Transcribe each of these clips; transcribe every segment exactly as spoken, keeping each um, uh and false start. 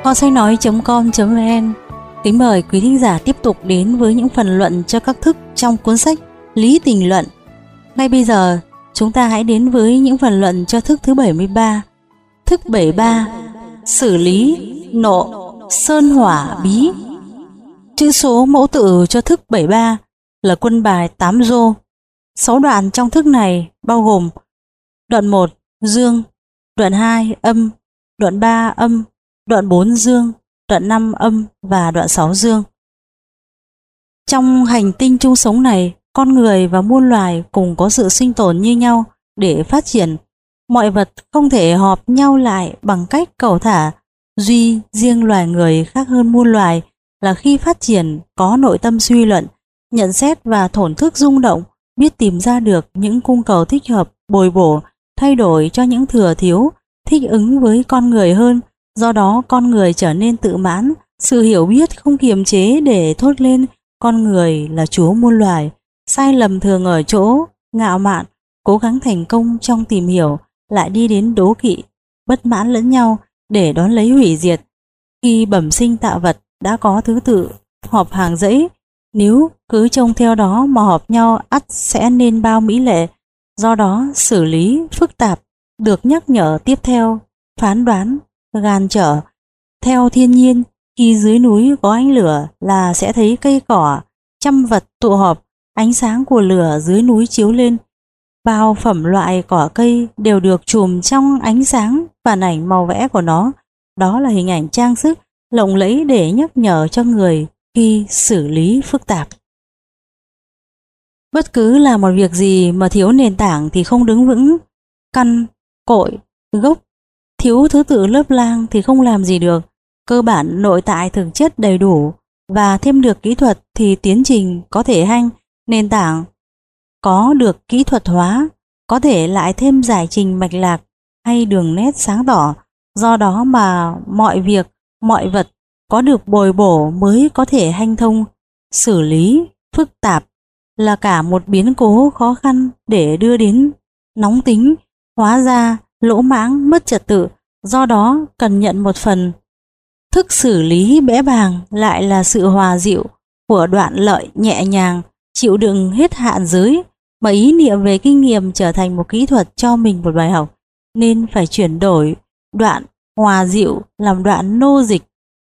Kho sách nói chấm com chấm vn kính mời quý thính giả tiếp tục đến với những phần luận cho các thức trong cuốn sách Lý Tình Luận. Ngay bây giờ, chúng ta hãy đến với những phần luận cho thức thứ bảy mươi ba. Thức bảy mươi ba: Xử lý nộ sơn hỏa bí. Chữ số mẫu tự cho thức bảy mươi ba là quân bài tám rô. Sáu đoạn trong thức này bao gồm: đoạn một dương, đoạn hai âm, đoạn ba âm, đoạn bốn dương, đoạn năm âm và đoạn sáu dương. Trong hành tinh chung sống này, con người và muôn loài cùng có sự sinh tồn như nhau để phát triển. Mọi vật không thể họp nhau lại bằng cách cầu thả. Duy riêng loài người khác hơn muôn loài là khi phát triển có nội tâm suy luận, nhận xét và thổn thức rung động, biết tìm ra được những cung cầu thích hợp, bồi bổ, thay đổi cho những thừa thiếu, thích ứng với con người hơn. Do đó con người trở nên tự mãn, sự hiểu biết không kiềm chế để thốt lên con người là chúa muôn loài. Sai lầm thường ở chỗ ngạo mạn, cố gắng thành công trong tìm hiểu, lại đi đến đố kỵ, bất mãn lẫn nhau để đón lấy hủy diệt. Khi bẩm sinh tạo vật đã có thứ tự họp hàng dãy, nếu cứ trông theo đó mà họp nhau ắt sẽ nên bao mỹ lệ. Do đó xử lý phức tạp được nhắc nhở tiếp theo, phán đoán gan trở. Theo thiên nhiên, khi dưới núi có ánh lửa là sẽ thấy cây cỏ, trăm vật tụ họp, ánh sáng của lửa dưới núi chiếu lên. Bao phẩm loại cỏ cây đều được chùm trong ánh sáng phản ảnh màu vẽ của nó. Đó là hình ảnh trang sức lộng lẫy để nhắc nhở cho người khi xử lý phức tạp. Bất cứ là một việc gì mà thiếu nền tảng thì không đứng vững. Căn, cội, gốc thiếu thứ tự lớp lang thì không làm gì được. Cơ bản nội tại thực chất đầy đủ và thêm được kỹ thuật thì tiến trình có thể hanh. Nền tảng có được kỹ thuật hóa, có thể lại thêm giải trình mạch lạc hay đường nét sáng tỏ. Do đó mà mọi việc, mọi vật có được bồi bổ mới có thể hanh thông. Xử lý phức tạp là cả một biến cố khó khăn để đưa đến nóng tính, hóa ra lỗ mãng, mất trật tự. Do đó cần nhận một phần. Thức xử lý bẽ bàng lại là sự hòa dịu của đoạn lợi nhẹ nhàng, chịu đựng hết hạn giới, mà ý niệm về kinh nghiệm trở thành một kỹ thuật cho mình một bài học, nên phải chuyển đổi đoạn hòa dịu làm đoạn nô dịch,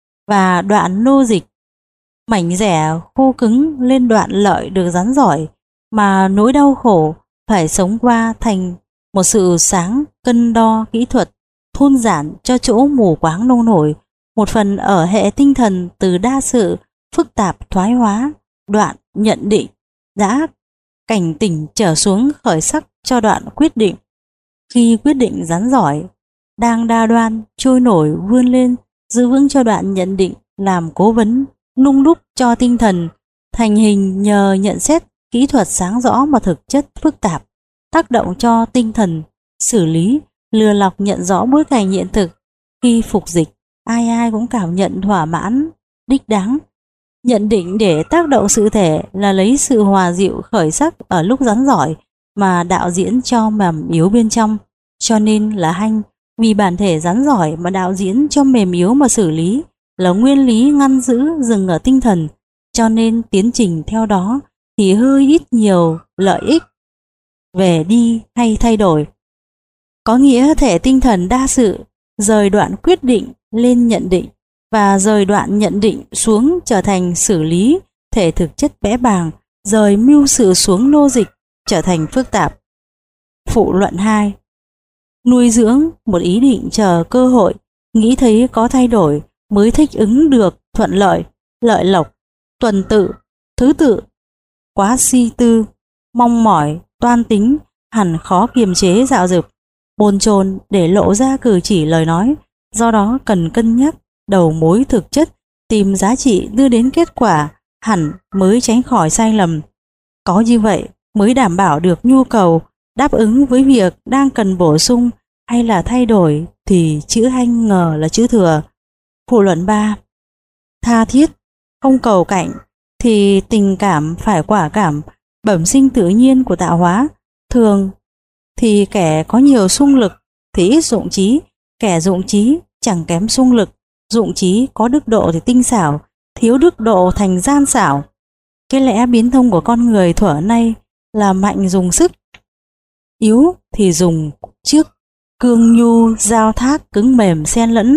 và đoạn nô dịch mảnh rẻ khô cứng lên đoạn lợi được rắn giỏi, mà nỗi đau khổ phải sống qua thành một sự sáng cân đo kỹ thuật, thôn giản cho chỗ mù quáng nông nổi. Một phần ở hệ tinh thần từ đa sự phức tạp thoái hóa, đoạn nhận định đã cảnh tỉnh trở xuống khởi sắc cho đoạn quyết định. Khi quyết định rắn giỏi đang đa đoan trôi nổi vươn lên, giữ vững cho đoạn nhận định làm cố vấn nung đúc cho tinh thần thành hình nhờ nhận xét kỹ thuật sáng rõ mà thực chất phức tạp, tác động cho tinh thần xử lý lừa lọc nhận rõ bối cảnh hiện thực. Khi phục dịch, ai ai cũng cảm nhận thỏa mãn đích đáng. Nhận định để tác động sự thể là lấy sự hòa dịu khởi sắc ở lúc rắn giỏi mà đạo diễn cho mềm yếu bên trong, cho nên là hanh. Vì bản thể rắn giỏi mà đạo diễn cho mềm yếu mà xử lý là nguyên lý ngăn giữ dừng ở tinh thần, cho nên tiến trình theo đó thì hơi ít nhiều lợi ích về đi hay thay đổi. Có nghĩa thể tinh thần đa sự rời đoạn quyết định lên nhận định, và rời đoạn nhận định xuống trở thành xử lý. Thể thực chất bẽ bàng rời mưu sự xuống nô dịch trở thành phức tạp. Phụ luận hai: nuôi dưỡng một ý định chờ cơ hội, nghĩ thấy có thay đổi mới thích ứng được thuận lợi, lợi lộc, tuần tự, thứ tự. Quá si tư, mong mỏi, toan tính hẳn khó kiềm chế dạo dực, bồn chồn để lộ ra cử chỉ lời nói. Do đó cần cân nhắc đầu mối thực chất, tìm giá trị đưa đến kết quả hẳn mới tránh khỏi sai lầm. Có như vậy mới đảm bảo được nhu cầu, đáp ứng với việc đang cần bổ sung hay là thay đổi thì chữ hanh ngờ là chữ thừa. Phụ luận ba: tha thiết, không cầu cạnh thì tình cảm phải quả cảm, bẩm sinh tự nhiên của tạo hóa. Thường thì kẻ có nhiều xung lực thì ít dụng trí, kẻ dụng trí chẳng kém xung lực, dụng trí có đức độ thì tinh xảo, thiếu đức độ thành gian xảo. Cái lẽ biến thông của con người thuở nay là mạnh dùng sức, yếu thì dùng trước, cương nhu giao thác cứng mềm xen lẫn.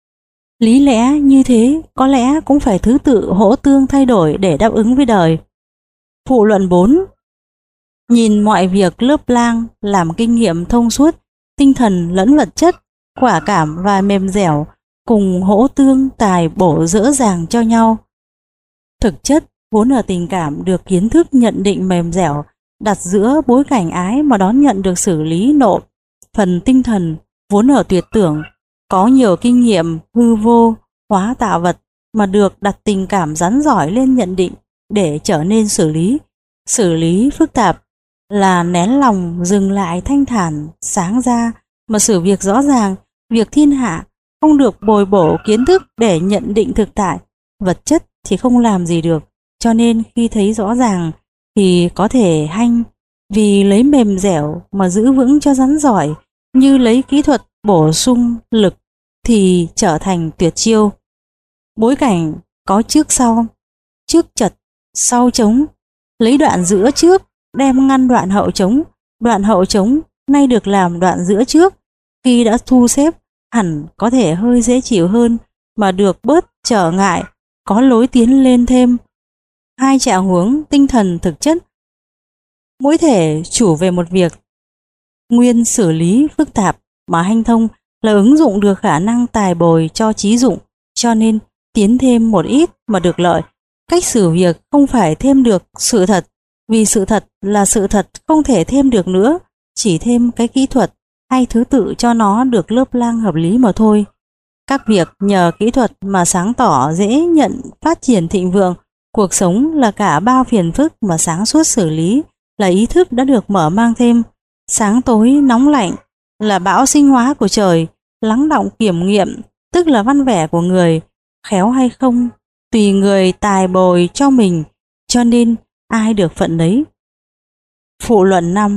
Lý lẽ như thế có lẽ cũng phải thứ tự hỗ tương thay đổi để đáp ứng với đời. Phụ luận bốn. Nhìn mọi việc lớp lang, làm kinh nghiệm thông suốt, tinh thần lẫn vật chất, quả cảm và mềm dẻo cùng hỗ tương tài bổ dỡ dàng cho nhau. Thực chất vốn ở tình cảm được kiến thức nhận định mềm dẻo, đặt giữa bối cảnh ái mà đón nhận được xử lý nộ. Phần tinh thần vốn ở tuyệt tưởng, có nhiều kinh nghiệm hư vô, hóa tạo vật mà được đặt tình cảm rắn rỏi lên nhận định để trở nên xử lý. Xử lý phức tạp là nén lòng dừng lại thanh thản, sáng ra mà xử việc rõ ràng. Việc thiên hạ không được bồi bổ kiến thức để nhận định thực tại, vật chất thì không làm gì được, cho nên khi thấy rõ ràng thì có thể hanh, vì lấy mềm dẻo mà giữ vững cho rắn giỏi, như lấy kỹ thuật bổ sung lực thì trở thành tuyệt chiêu. Bối cảnh có trước sau, trước chật, sau trống, lấy đoạn giữa trước đem ngăn đoạn hậu trống, đoạn hậu trống nay được làm đoạn giữa trước, khi đã thu xếp hẳn có thể hơi dễ chịu hơn mà được bớt trở ngại, có lối tiến lên thêm. Hai trạng huống tinh thần thực chất, mỗi thể chủ về một việc, nguyên xử lý phức tạp mà hanh thông là ứng dụng được khả năng tài bồi cho trí dụng, cho nên tiến thêm một ít mà được lợi. Cách xử việc không phải thêm được sự thật, vì sự thật là sự thật không thể thêm được nữa, chỉ thêm cái kỹ thuật hay thứ tự cho nó được lớp lang hợp lý mà thôi. Các việc nhờ kỹ thuật mà sáng tỏ dễ nhận phát triển thịnh vượng, cuộc sống là cả bao phiền phức mà sáng suốt xử lý là ý thức đã được mở mang thêm. Sáng tối nóng lạnh là bão sinh hóa của trời, lắng đọng kiểm nghiệm tức là văn vẻ của người, khéo hay không tùy người tài bồi cho mình, cho nên ai được phận đấy. Phụ luận năm.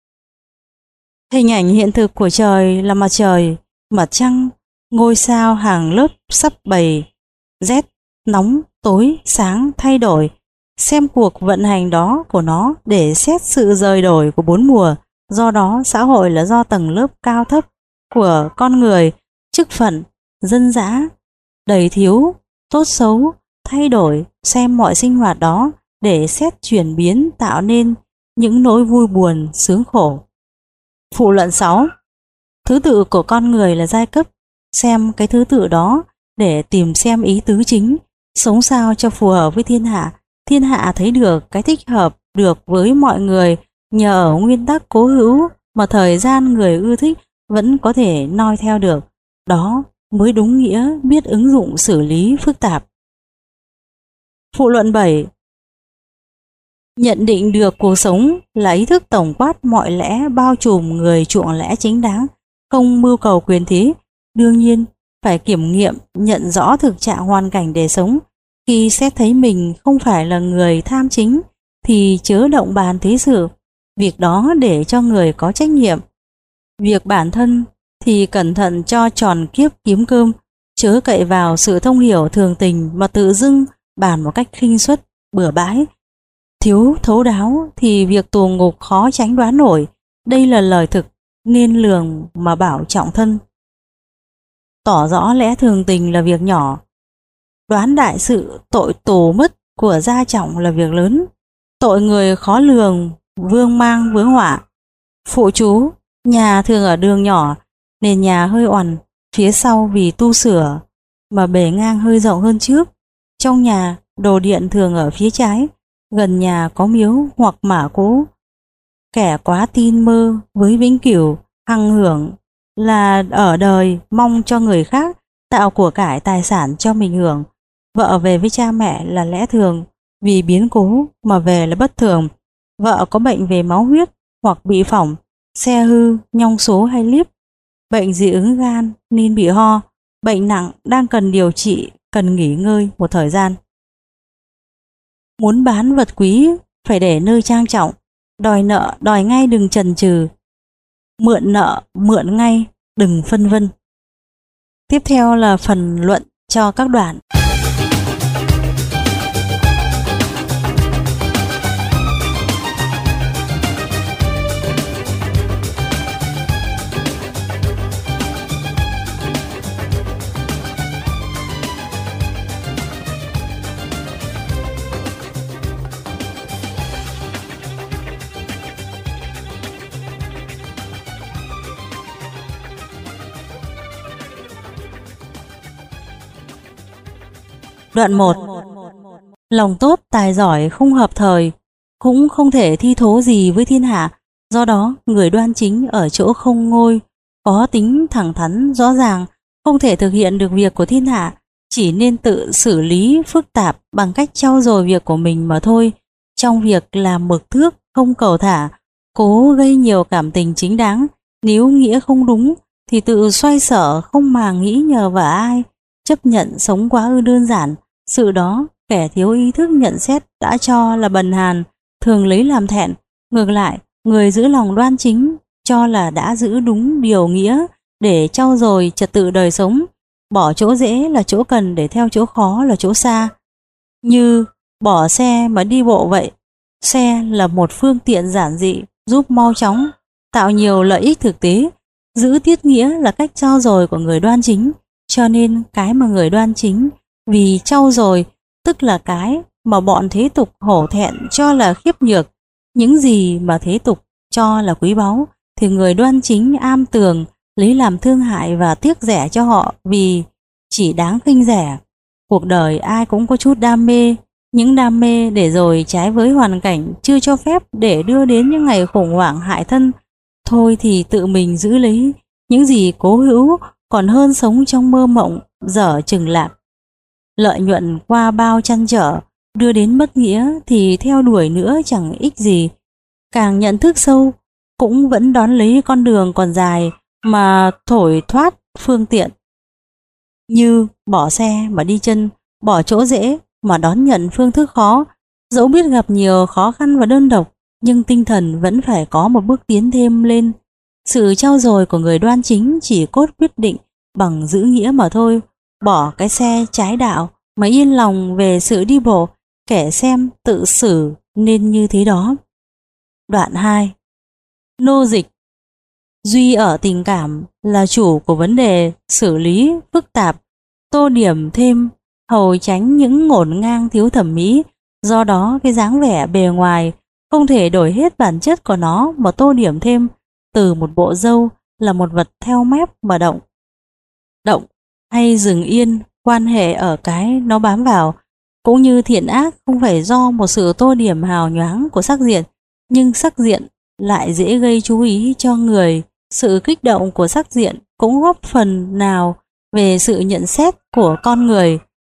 Hình ảnh hiện thực của trời là mặt trời, mặt trăng, ngôi sao hàng lớp sắp bày, rét, nóng, tối, sáng thay đổi. Xem cuộc vận hành đó của nó để xét sự rời đổi của bốn mùa. Do đó xã hội là do tầng lớp cao thấp của con người, chức phận, dân dã, đầy thiếu, tốt xấu, thay đổi, xem mọi sinh hoạt đó để xét chuyển biến tạo nên những nỗi vui buồn, sướng khổ. Phụ luận sáu. Thứ tự của con người là giai cấp, xem cái thứ tự đó để tìm xem ý tứ chính, sống sao cho phù hợp với thiên hạ. Thiên hạ thấy được cái thích hợp được với mọi người nhờ ở nguyên tắc cố hữu mà thời gian người ưa thích vẫn có thể noi theo được. Đó mới đúng nghĩa biết ứng dụng xử lý phức tạp. Phụ luận bảy. Nhận định được cuộc sống là ý thức tổng quát mọi lẽ, bao trùm người chuộng lẽ chính đáng, không mưu cầu quyền thế. Đương nhiên phải kiểm nghiệm nhận rõ thực trạng hoàn cảnh để sống. Khi xét thấy mình không phải là người tham chính thì chớ động bàn thế sự, việc đó để cho người có trách nhiệm. Việc bản thân thì cẩn thận cho tròn kiếp kiếm cơm, chớ cậy vào sự thông hiểu thường tình mà tự dưng bàn một cách khinh suất, bừa bãi. Thiếu thấu đáo thì việc tù ngục khó tránh đoán nổi. Đây là lời thực nên lường mà bảo trọng thân. Tỏ rõ lẽ thường tình là việc nhỏ, đoán đại sự tội tù mất của gia trọng là việc lớn. Tội người khó lường, vương mang vướng họa. Phụ chú, nhà thường ở đường nhỏ, nền nhà hơi oằn, phía sau vì tu sửa mà bề ngang hơi rộng hơn trước. Trong nhà, đồ điện thường ở phía trái, gần nhà có miếu hoặc mả cỗ. Kẻ quá tin mơ với vĩnh cửu, hằng hưởng là ở đời mong cho người khác, tạo của cải tài sản cho mình hưởng. Vợ về với cha mẹ là lẽ thường, vì biến cố mà về là bất thường. Vợ có bệnh về máu huyết hoặc bị phỏng, xe hư, nhong số hay líp, bệnh dị ứng gan nên bị ho, bệnh nặng đang cần điều trị, cần nghỉ ngơi một thời gian. Muốn bán vật quý phải để nơi trang trọng, đòi nợ đòi ngay đừng chần chừ, mượn nợ mượn ngay đừng phân vân. Tiếp theo là phần luận cho các đoạn. Đoạn một. Lòng tốt tài giỏi không hợp thời, cũng không thể thi thố gì với thiên hạ. Do đó, người đoan chính ở chỗ không ngôi, có tính thẳng thắn rõ ràng, không thể thực hiện được việc của thiên hạ, chỉ nên tự xử lý phức tạp bằng cách trau dồi việc của mình mà thôi. Trong việc làm mực thước, không cầu thả, cố gây nhiều cảm tình chính đáng, nếu nghĩa không đúng thì tự xoay sở không màng nghĩ nhờ vào ai, chấp nhận sống quá ư đơn giản. Sự đó kẻ thiếu ý thức nhận xét đã cho là bần hàn, thường lấy làm thẹn. Ngược lại, người giữ lòng đoan chính cho là đã giữ đúng điều nghĩa để trau dồi trật tự đời sống, bỏ chỗ dễ là chỗ cần để theo chỗ khó là chỗ xa. Như bỏ xe mà đi bộ vậy. Xe là một phương tiện giản dị giúp mau chóng tạo nhiều lợi ích thực tế. Giữ tiết nghĩa là cách trau dồi của người đoan chính, cho nên cái mà người đoan chính vì trau dồi tức là cái mà bọn thế tục hổ thẹn cho là khiếp nhược. Những gì mà thế tục cho là quý báu thì người đoan chính am tường lấy làm thương hại và tiếc rẻ cho họ vì chỉ đáng khinh rẻ. Cuộc đời ai cũng có chút đam mê, những đam mê để rồi trái với hoàn cảnh chưa cho phép để đưa đến những ngày khủng hoảng hại thân. Thôi thì tự mình giữ lấy những gì cố hữu còn hơn sống trong mơ mộng dở chừng lạc. Lợi nhuận qua bao trăn trở đưa đến bất nghĩa thì theo đuổi nữa chẳng ích gì. Càng nhận thức sâu cũng vẫn đón lấy con đường còn dài mà thổi thoát phương tiện. Như bỏ xe mà đi chân, bỏ chỗ dễ mà đón nhận phương thức khó. Dẫu biết gặp nhiều khó khăn và đơn độc, nhưng tinh thần vẫn phải có một bước tiến thêm lên. Sự trau dồi của người đoan chính chỉ cốt quyết định bằng giữ nghĩa mà thôi. Bỏ cái xe trái đạo mà yên lòng về sự đi bộ, kẻ xem tự xử nên như thế đó. Đoạn hai. Nô dịch. Duy ở tình cảm là chủ của vấn đề xử lý phức tạp, tô điểm thêm hầu tránh những ngổn ngang thiếu thẩm mỹ. Do đó cái dáng vẻ bề ngoài không thể đổi hết bản chất của nó mà tô điểm thêm. Từ một bộ râu là một vật theo mép mà động. Động hay dừng yên quan hệ ở cái nó bám vào. Cũng như thiện ác không phải do một sự tô điểm hào nhoáng của sắc diện, nhưng sắc diện lại dễ gây chú ý cho người. Sự kích động của sắc diện cũng góp phần nào về sự nhận xét của con người.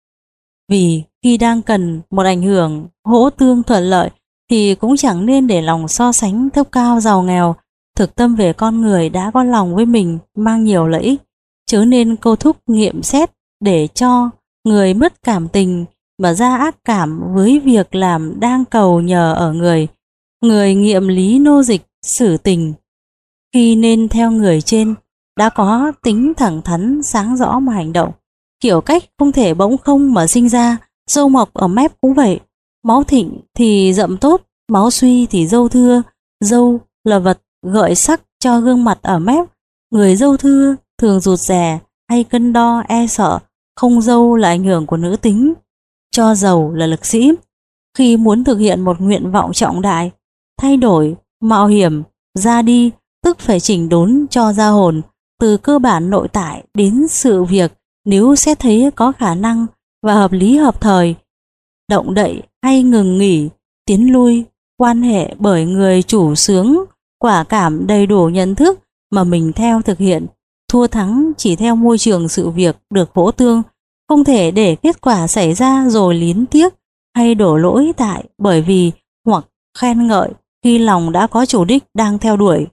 Vì khi đang cần một ảnh hưởng hỗ tương thuận lợi thì cũng chẳng nên để lòng so sánh thấp cao giàu nghèo. Thực tâm về con người đã có lòng với mình mang nhiều lợi ích, chớ nên câu thúc nghiệm xét để cho người mất cảm tình mà ra ác cảm với việc làm đang cầu nhờ ở người. Người nghiệm lý nô dịch xử tình khi nên theo người trên đã có tính thẳng thắn sáng rõ mà hành động. Kiểu cách không thể bỗng không mà sinh ra. Râu mọc ở mép cũng vậy. Máu thịnh thì rậm tốt, máu suy thì râu thưa. Râu là vật gợi sắc cho gương mặt ở mép. Người râu thưa thường rụt rè hay cân đo e sợ. Không râu là ảnh hưởng của nữ tính, cho giàu là lực sĩ. Khi muốn thực hiện một nguyện vọng trọng đại, thay đổi, mạo hiểm, ra đi, tức phải chỉnh đốn cho ra hồn, từ cơ bản nội tại đến sự việc. Nếu xét thấy có khả năng và hợp lý hợp thời, động đậy hay ngừng nghỉ, tiến lui, quan hệ bởi người chủ sướng, quả cảm đầy đủ nhận thức mà mình theo thực hiện. Thua thắng chỉ theo môi trường sự việc được hỗ tương, không thể để kết quả xảy ra rồi liến tiếc hay đổ lỗi tại bởi vì hoặc khen ngợi khi lòng đã có chủ đích đang theo đuổi.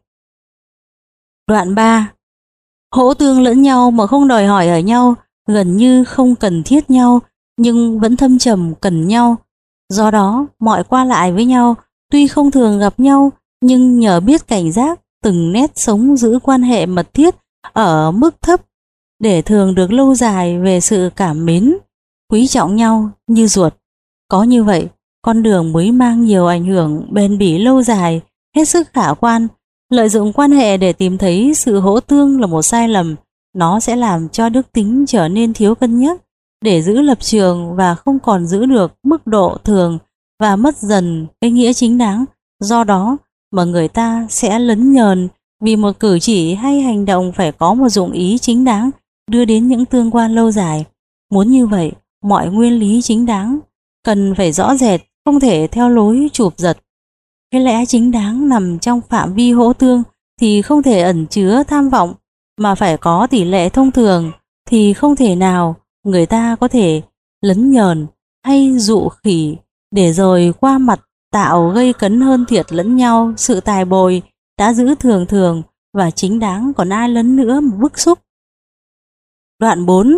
Đoạn ba. Hỗ tương lẫn nhau mà không đòi hỏi ở nhau, gần như không cần thiết nhau nhưng vẫn thâm trầm cần nhau. Do đó mọi qua lại với nhau tuy không thường gặp nhau nhưng nhờ biết cảnh giác từng nét sống giữ quan hệ mật thiết ở mức thấp để thường được lâu dài về sự cảm mến, quý trọng nhau như ruột. Có như vậy, con đường mới mang nhiều ảnh hưởng bền bỉ lâu dài, hết sức khả quan. Lợi dụng quan hệ để tìm thấy sự hỗ tương là một sai lầm, nó sẽ làm cho đức tính trở nên thiếu cân nhắc, để giữ lập trường và không còn giữ được mức độ thường và mất dần cái nghĩa chính đáng. Do đó mà người ta sẽ lấn nhờn vì một cử chỉ hay hành động phải có một dụng ý chính đáng, đưa đến những tương quan lâu dài. Muốn như vậy, mọi nguyên lý chính đáng cần phải rõ rệt, không thể theo lối chụp giật. Cái lẽ chính đáng nằm trong phạm vi hỗ tương thì không thể ẩn chứa tham vọng, mà phải có tỷ lệ thông thường thì không thể nào người ta có thể lấn nhờn hay dụ khỉ để rồi qua mặt tạo gây cấn hơn thiệt lẫn nhau. Sự tài bồi đã giữ thường thường và chính đáng, còn ai lấn nữa mà bức xúc. Đoạn bốn.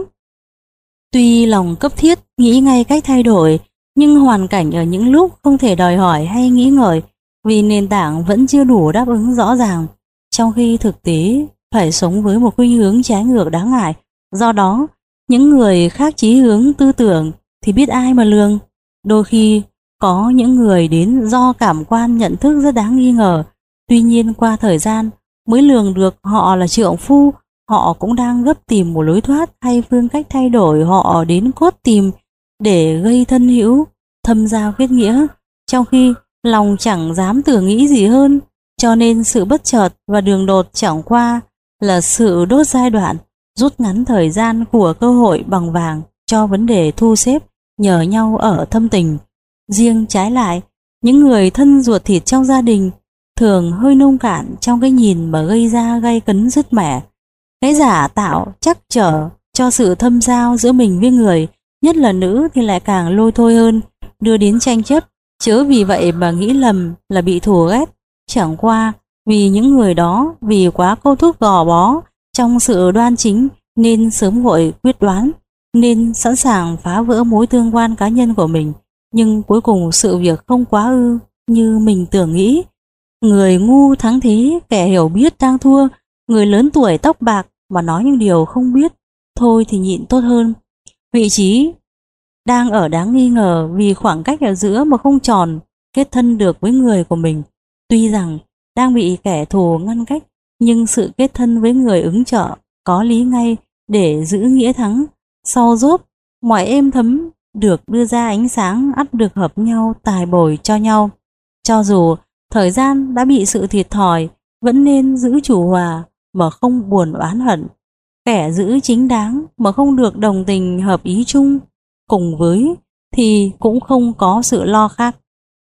Tuy lòng cấp thiết nghĩ ngay cách thay đổi, nhưng hoàn cảnh ở những lúc không thể đòi hỏi hay nghĩ ngợi, vì nền tảng vẫn chưa đủ đáp ứng rõ ràng, trong khi thực tế phải sống với một khuynh hướng trái ngược đáng ngại. Do đó, những người khác chí hướng tư tưởng thì biết ai mà lường. Đôi khi có những người đến do cảm quan nhận thức rất đáng nghi ngờ, tuy nhiên qua thời gian mới lường được họ là trượng phu. Họ cũng đang gấp tìm một lối thoát hay phương cách thay đổi họ đến cốt tìm để gây thân hữu, thâm giao kết nghĩa, trong khi lòng chẳng dám tưởng nghĩ gì hơn. Cho nên sự bất chợt và đường đột chẳng qua là sự đốt giai đoạn, rút ngắn thời gian của cơ hội bằng vàng cho vấn đề thu xếp nhờ nhau ở thâm tình. Riêng trái lại, những người thân ruột thịt trong gia đình thường hơi nông cạn trong cái nhìn mà gây ra gay cấn dứt mẻ. Cái giả tạo chắc trở cho sự thâm giao giữa mình với người, nhất là nữ thì lại càng lôi thôi hơn, đưa đến tranh chấp. Chớ vì vậy mà nghĩ lầm là bị thù ghét, chẳng qua vì những người đó vì quá câu thúc gò bó trong sự đoan chính nên sớm vội quyết đoán, nên sẵn sàng phá vỡ mối tương quan cá nhân của mình. Nhưng cuối cùng sự việc không quá ư như mình tưởng nghĩ. Người ngu thắng thế, kẻ hiểu biết đang thua. Người lớn tuổi tóc bạc mà nói những điều không biết, thôi thì nhịn tốt hơn. Vị trí đang ở đáng nghi ngờ vì khoảng cách ở giữa mà không tròn kết thân được với người của mình. Tuy rằng đang bị kẻ thù ngăn cách, nhưng sự kết thân với người ứng trợ có lý ngay để giữ nghĩa thắng. Sau rốt mọi êm thấm được đưa ra ánh sáng, ắt được hợp nhau tài bồi cho nhau. Cho dù thời gian đã bị sự thiệt thòi, vẫn nên giữ chủ hòa mà không buồn oán hận. Kẻ giữ chính đáng mà không được đồng tình hợp ý chung cùng với thì cũng không có sự lo khác.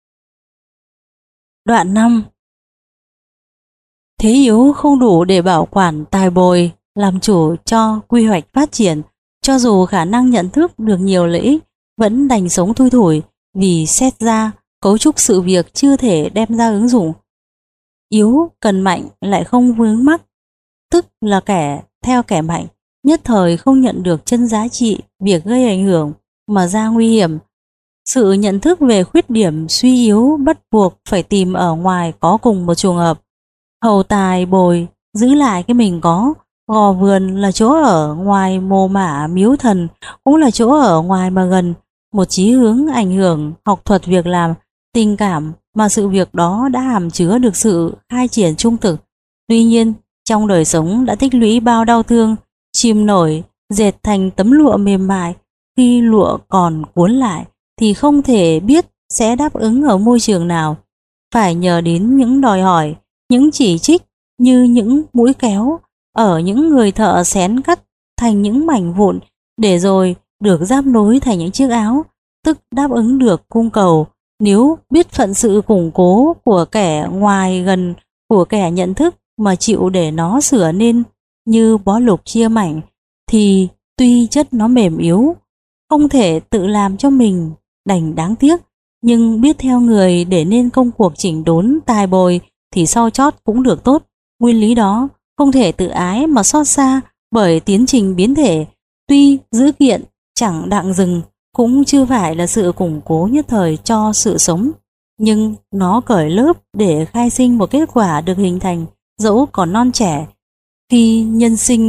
Đoạn năm. Thế yếu không đủ để bảo quản tài bồi, làm chủ cho quy hoạch phát triển. Cho dù khả năng nhận thức được nhiều lợi ích, vẫn đành sống thui thủi vì xét ra cấu trúc sự việc chưa thể đem ra ứng dụng. Yếu cần mạnh lại không vướng mắc, tức là kẻ theo kẻ mạnh, nhất thời không nhận được chân giá trị việc gây ảnh hưởng mà ra nguy hiểm. Sự nhận thức về khuyết điểm suy yếu bắt buộc phải tìm ở ngoài có cùng một trường hợp. Hầu tài bồi giữ lại cái mình có, gò vườn là chỗ ở ngoài mồ mả miếu thần, cũng là chỗ ở ngoài mà gần. Một chí hướng ảnh hưởng học thuật việc làm, tình cảm mà sự việc đó đã hàm chứa được sự khai triển trung thực. Tuy nhiên trong đời sống đã tích lũy bao đau thương, chìm nổi dệt thành tấm lụa mềm mại, khi lụa còn cuốn lại thì không thể biết sẽ đáp ứng ở môi trường nào. Phải nhờ đến những đòi hỏi, những chỉ trích như những mũi kéo ở những người thợ xén cắt thành những mảnh vụn để rồi được giáp nối thành những chiếc áo, tức đáp ứng được cung cầu. Nếu biết phận sự củng cố của kẻ ngoài gần của kẻ nhận thức mà chịu để nó sửa nên như bó lục chia mảnh, thì tuy chất nó mềm yếu, không thể tự làm cho mình đành đáng tiếc, nhưng biết theo người để nên công cuộc chỉnh đốn tài bồi thì sau chót cũng được tốt. Nguyên lý đó không thể tự ái mà xót xa bởi tiến trình biến thể. Tuy dữ kiện chẳng đặng dừng, cũng chưa phải là sự củng cố nhất thời cho sự sống, nhưng nó cởi lớp để khai sinh một kết quả được hình thành dẫu còn non trẻ. Khi nhân sinh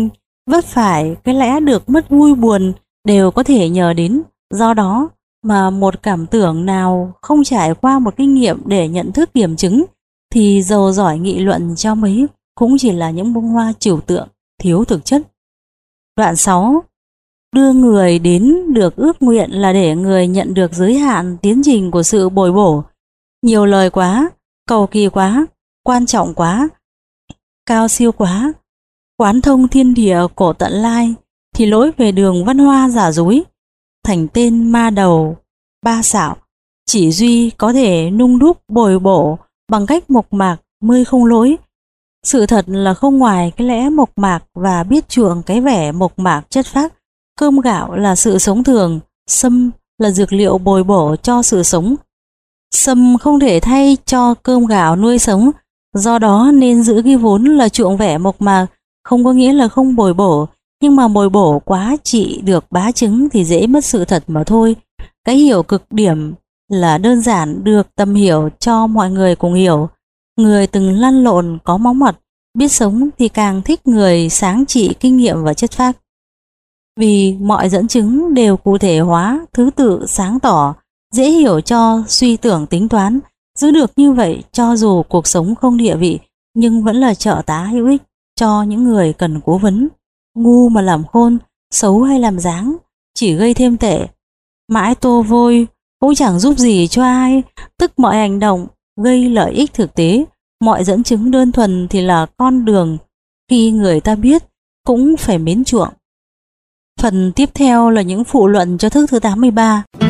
vấp phải cái lẽ được mất vui buồn đều có thể nhờ đến. Do đó mà một cảm tưởng nào không trải qua một kinh nghiệm để nhận thức kiểm chứng thì dầu giỏi nghị luận cho mấy cũng chỉ là những bông hoa trừu tượng, thiếu thực chất. Đoạn sáu. Đưa người đến được ước nguyện là để người nhận được giới hạn tiến trình của sự bồi bổ. Nhiều lời quá, cầu kỳ quá, quan trọng quá, cao siêu quá, quán thông thiên địa cổ tận lai thì lỗi về đường văn hoa giả dối, thành tên ma đầu, ba xạo, chỉ duy có thể nung đúc bồi bổ bằng cách mộc mạc mới không lỗi. Sự thật là không ngoài cái lẽ mộc mạc và biết chuộng cái vẻ mộc mạc chất phác. Cơm gạo là sự sống thường, sâm là dược liệu bồi bổ cho sự sống. Sâm không thể thay cho cơm gạo nuôi sống, do đó nên giữ cái vốn là chuộng vẻ mộc mạc, không có nghĩa là không bồi bổ, nhưng mà bồi bổ quá chỉ được bá chứng thì dễ mất sự thật mà thôi. Cái hiểu cực điểm là đơn giản được tâm hiểu cho mọi người cùng hiểu. Người từng lăn lộn có máu mặt, biết sống thì càng thích người sáng trị kinh nghiệm và chất phác. Vì mọi dẫn chứng đều cụ thể hóa, thứ tự sáng tỏ, dễ hiểu cho suy tưởng tính toán. Giữ được như vậy cho dù cuộc sống không địa vị nhưng vẫn là trợ tá hữu ích cho những người cần cố vấn. Ngu mà làm khôn, xấu hay làm dáng chỉ gây thêm tệ. Mãi tô vôi cũng chẳng giúp gì cho ai, tức mọi hành động gây lợi ích thực tế. Mọi dẫn chứng đơn thuần thì là con đường khi người ta biết cũng phải mến chuộng. Phần tiếp theo là những phụ luận cho thức thứ tám mươi ba.